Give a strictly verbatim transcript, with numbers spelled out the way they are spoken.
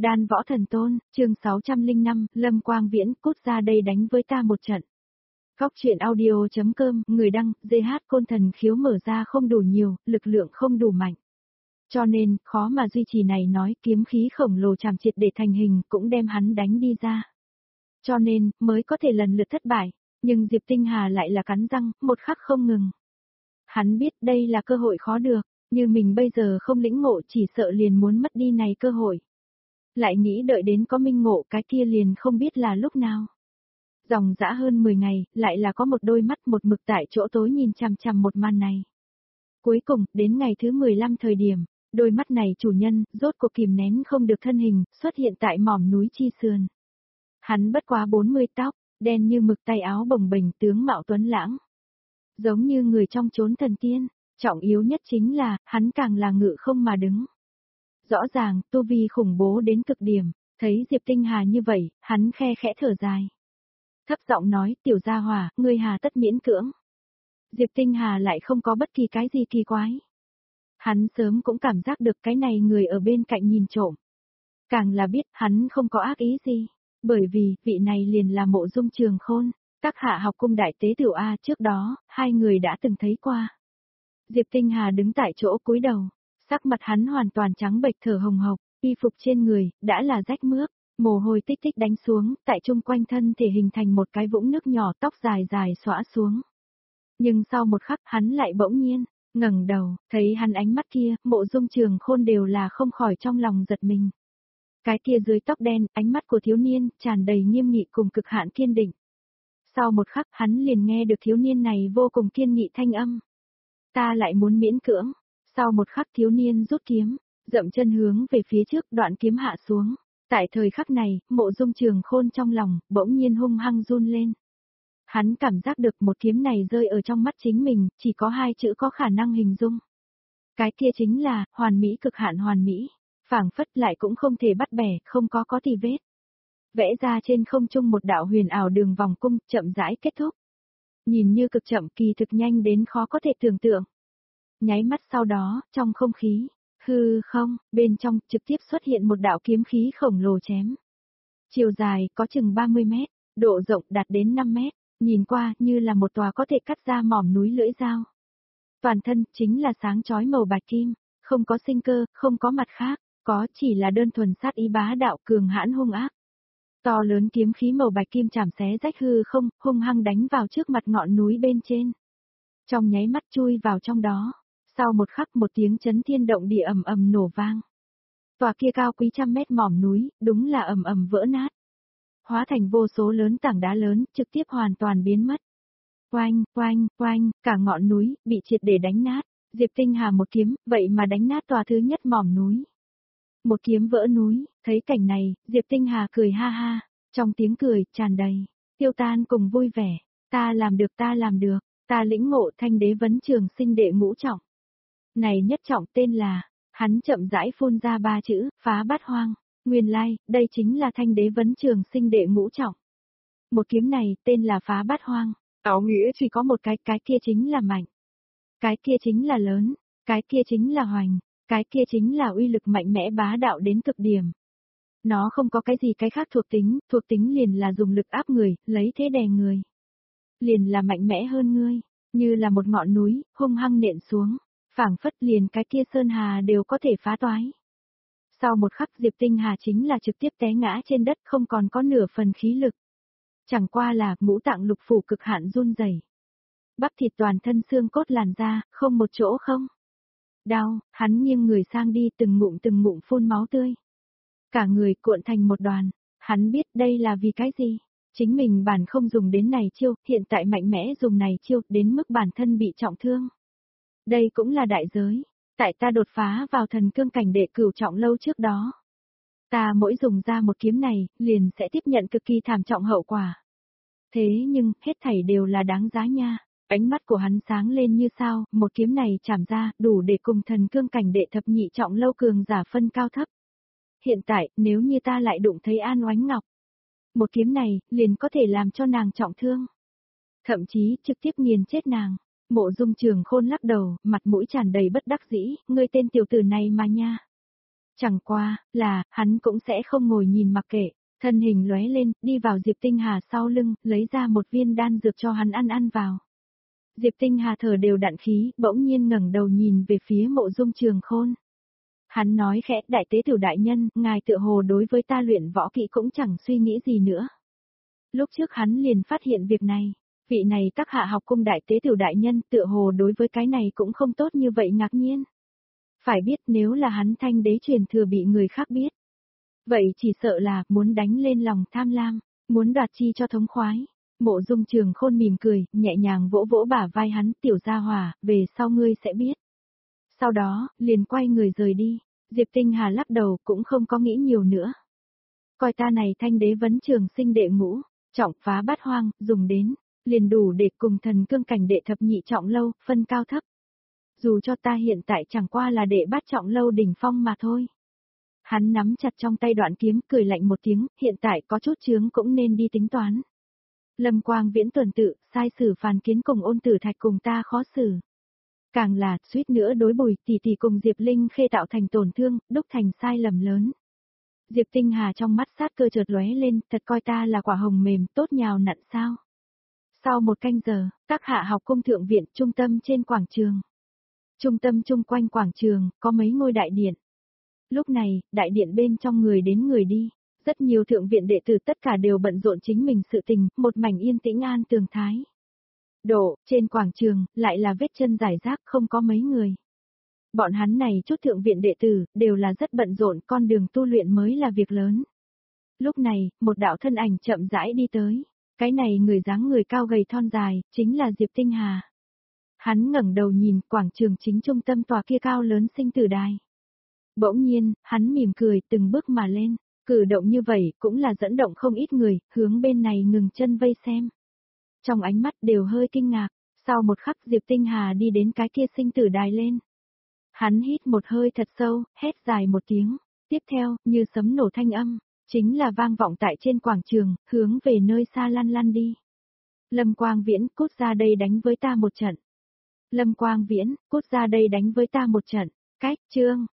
Đan Võ Thần Tôn, chương sáu trăm lẻ năm, Lâm Quang Viễn, cút ra đây đánh với ta một trận. Góc truyện audio.com, người đăng, giê hát Côn Thần khiếu mở ra không đủ nhiều, lực lượng không đủ mạnh. Cho nên, khó mà duy trì này nói kiếm khí khổng lồ chạm triệt để thành hình cũng đem hắn đánh đi ra. Cho nên, mới có thể lần lượt thất bại, nhưng Diệp Tinh Hà lại là cắn răng, một khắc không ngừng. Hắn biết đây là cơ hội khó được, như mình bây giờ không lĩnh ngộ chỉ sợ liền muốn mất đi này cơ hội. Lại nghĩ đợi đến có minh ngộ cái kia liền không biết là lúc nào. Dòng dã hơn mười ngày, lại là có một đôi mắt một mực tại chỗ tối nhìn chằm chằm một màn này. Cuối cùng, đến ngày thứ mười lăm thời điểm, đôi mắt này chủ nhân, rốt cuộc kìm nén không được thân hình, xuất hiện tại mỏm núi Chi Sườn. Hắn bất quá bốn mươi tóc, đen như mực tay áo bồng bềnh tướng mạo tuấn lãng. Giống như người trong chốn thần tiên, trọng yếu nhất chính là, hắn càng là ngự không mà đứng. Rõ ràng, tu vi khủng bố đến cực điểm, thấy Diệp Tinh Hà như vậy, hắn khe khẽ thở dài. Thấp giọng nói, tiểu gia hỏa, ngươi hà tất miễn cưỡng. Diệp Tinh Hà lại không có bất kỳ cái gì kỳ quái. Hắn sớm cũng cảm giác được cái này người ở bên cạnh nhìn trộm. Càng là biết hắn không có ác ý gì, bởi vì vị này liền là Mộ Dung Trường Khôn, tác hạ học cung đại tế tiểu A trước đó, hai người đã từng thấy qua. Diệp Tinh Hà đứng tại chỗ cúi đầu, sắc mặt hắn hoàn toàn trắng bệch thở hồng hộc, y phục trên người, đã là rách mướp, mồ hôi tích tích đánh xuống, tại chung quanh thân thể hình thành một cái vũng nước nhỏ tóc dài dài xõa xuống. Nhưng sau một khắc hắn lại bỗng nhiên, ngẩng đầu, thấy hắn ánh mắt kia, Mộ Dung Trường Khôn đều là không khỏi trong lòng giật mình. Cái kia dưới tóc đen, ánh mắt của thiếu niên, tràn đầy nghiêm nghị cùng cực hạn kiên định. Sau một khắc hắn liền nghe được thiếu niên này vô cùng kiên nghị thanh âm. Ta lại muốn miễn cưỡng. Sau một khắc thiếu niên rút kiếm, dậm chân hướng về phía trước đoạn kiếm hạ xuống. Tại thời khắc này, Mộ Dung Trường Khôn trong lòng, bỗng nhiên hung hăng run lên. Hắn cảm giác được một kiếm này rơi ở trong mắt chính mình, chỉ có hai chữ có khả năng hình dung. Cái kia chính là, hoàn mỹ cực hạn hoàn mỹ, phảng phất lại cũng không thể bắt bẻ, không có có tì vết. Vẽ ra trên không trung một đạo huyền ảo đường vòng cung, chậm rãi kết thúc. Nhìn như cực chậm kỳ thực nhanh đến khó có thể tưởng tượng. Nháy mắt sau đó, trong không khí, hư không, bên trong trực tiếp xuất hiện một đạo kiếm khí khổng lồ chém. Chiều dài có chừng ba mươi mét, độ rộng đạt đến năm mét, nhìn qua như là một tòa có thể cắt ra mỏm núi lưỡi dao. Toàn thân chính là sáng chói màu bạch kim, không có sinh cơ, không có mặt khác, có chỉ là đơn thuần sát ý bá đạo cường hãn hung ác. To lớn kiếm khí màu bạch kim chảm xé rách hư không, hung hăng đánh vào trước mặt ngọn núi bên trên. Trong nháy mắt chui vào trong đó, sau một khắc một tiếng chấn thiên động địa ầm ầm nổ vang. Tòa kia cao quý trăm mét mỏm núi, đúng là ầm ầm vỡ nát. Hóa thành vô số lớn tảng đá lớn, trực tiếp hoàn toàn biến mất. Oanh, oanh, oanh, cả ngọn núi, bị triệt để đánh nát. Diệp Tinh Hà một kiếm, vậy mà đánh nát tòa thứ nhất mỏm núi. Một kiếm vỡ núi, thấy cảnh này, Diệp Tinh Hà cười ha ha, trong tiếng cười, tràn đầy, tiêu tan cùng vui vẻ, ta làm được ta làm được, ta lĩnh ngộ thanh đế vấn trường sinh đệ ngũ trọng. Này nhất trọng tên là, hắn chậm rãi phun ra ba chữ, phá bát hoang, nguyên lai, like, đây chính là thanh đế vấn trường sinh đệ ngũ trọng. Một kiếm này, tên là phá bát hoang, áo nghĩa chỉ có một cái, cái kia chính là mạnh, cái kia chính là lớn, cái kia chính là hoành. Cái kia chính là uy lực mạnh mẽ bá đạo đến cực điểm. Nó không có cái gì cái khác thuộc tính, thuộc tính liền là dùng lực áp người, lấy thế đè người. Liền là mạnh mẽ hơn ngươi, như là một ngọn núi, hung hăng nện xuống, phảng phất liền cái kia sơn hà đều có thể phá toái. Sau một khắc Diệp Tinh Hà chính là trực tiếp té ngã trên đất không còn có nửa phần khí lực. Chẳng qua là ngũ tạng lục phủ cực hạn run rẩy. Bắp thịt toàn thân xương cốt làn da, không một chỗ không. Đau, hắn nghiêng người sang đi từng ngụm từng ngụm phun máu tươi. Cả người cuộn thành một đoàn, hắn biết đây là vì cái gì. Chính mình bản không dùng đến này chiêu, hiện tại mạnh mẽ dùng này chiêu đến mức bản thân bị trọng thương. Đây cũng là đại giới, tại ta đột phá vào thần cương cảnh đệ cửu trọng lâu trước đó. Ta mỗi dùng ra một kiếm này, liền sẽ tiếp nhận cực kỳ thảm trọng hậu quả. Thế nhưng, hết thảy đều là đáng giá nha. Ánh mắt của hắn sáng lên như sao, một kiếm này chảm ra, đủ để cùng thần cương cảnh đệ thập nhị trọng lâu cường giả phân cao thấp. Hiện tại, nếu như ta lại đụng thấy An Oánh Ngọc, một kiếm này, liền có thể làm cho nàng trọng thương. Thậm chí, trực tiếp nghiền chết nàng. Mộ Dung Trường Khôn lắc đầu, mặt mũi tràn đầy bất đắc dĩ, ngươi tên tiểu tử này mà nha. Chẳng qua, là, hắn cũng sẽ không ngồi nhìn mặc kệ, thân hình lóe lên, đi vào Diệp Tinh Hà sau lưng, lấy ra một viên đan dược cho hắn ăn ăn vào. Diệp Tinh Hà thở đều đặn khí, bỗng nhiên ngẩng đầu nhìn về phía Mộ Dung Trường Khôn. Hắn nói khẽ, đại tế tiểu đại nhân, ngài tựa hồ đối với ta luyện võ kỹ cũng chẳng suy nghĩ gì nữa. Lúc trước hắn liền phát hiện việc này, vị này Tắc Hạ học cung đại tế tiểu đại nhân tựa hồ đối với cái này cũng không tốt như vậy ngạc nhiên. Phải biết nếu là hắn Thanh đế truyền thừa bị người khác biết. Vậy chỉ sợ là muốn đánh lên lòng tham lam, muốn đoạt chi cho thống khoái. Mộ Dung Trường Khôn mỉm cười, nhẹ nhàng vỗ vỗ bả vai hắn, tiểu gia hỏa, về sau ngươi sẽ biết. Sau đó, liền quay người rời đi, Diệp Tinh Hà lắc đầu cũng không có nghĩ nhiều nữa. Coi ta này Thanh đế vấn trường sinh đệ ngũ, trọng phá bát hoang, dùng đến, liền đủ để cùng thần cương cảnh đệ thập nhị trọng lâu, phân cao thấp. Dù cho ta hiện tại chẳng qua là đệ bát trọng lâu đỉnh phong mà thôi. Hắn nắm chặt trong tay đoạn kiếm, cười lạnh một tiếng, hiện tại có chút chướng cũng nên đi tính toán. Lâm Quang Viễn tuần tự, sai sử Phàn Kiến cùng Ôn Tử Thạch cùng ta khó xử. Càng là, suýt nữa đối Bùi tỷ tỷ cùng Diệp Linh Khê tạo thành tổn thương, đúc thành sai lầm lớn. Diệp Tinh Hà trong mắt sát cơ chợt lóe lên, thật coi ta là quả hồng mềm, tốt nhào nặn sao. Sau một canh giờ, các hạ học cung thượng viện, trung tâm trên quảng trường. Trung tâm chung quanh quảng trường, có mấy ngôi đại điện. Lúc này, đại điện bên trong người đến người đi. Rất nhiều thượng viện đệ tử tất cả đều bận rộn chính mình sự tình, một mảnh yên tĩnh an tường thái. Độ, trên quảng trường, lại là vết chân rải rác không có mấy người. Bọn hắn này chút thượng viện đệ tử, đều là rất bận rộn, con đường tu luyện mới là việc lớn. Lúc này, một đạo thân ảnh chậm rãi đi tới. Cái này người dáng người cao gầy thon dài, chính là Diệp Tinh Hà. Hắn ngẩng đầu nhìn quảng trường chính trung tâm tòa kia cao lớn sinh tử đài. Bỗng nhiên, hắn mỉm cười từng bước mà lên. Cử động như vậy cũng là dẫn động không ít người, hướng bên này ngừng chân vây xem. Trong ánh mắt đều hơi kinh ngạc, sau một khắc Diệp Tinh Hà đi đến cái kia sinh tử đài lên. Hắn hít một hơi thật sâu, hét dài một tiếng, tiếp theo, như sấm nổ thanh âm, chính là vang vọng tại trên quảng trường, hướng về nơi xa lăn lăn đi. Lâm Quang Viễn, cút ra đây đánh với ta một trận. Lâm Quang Viễn, cút ra đây đánh với ta một trận. Cách, chương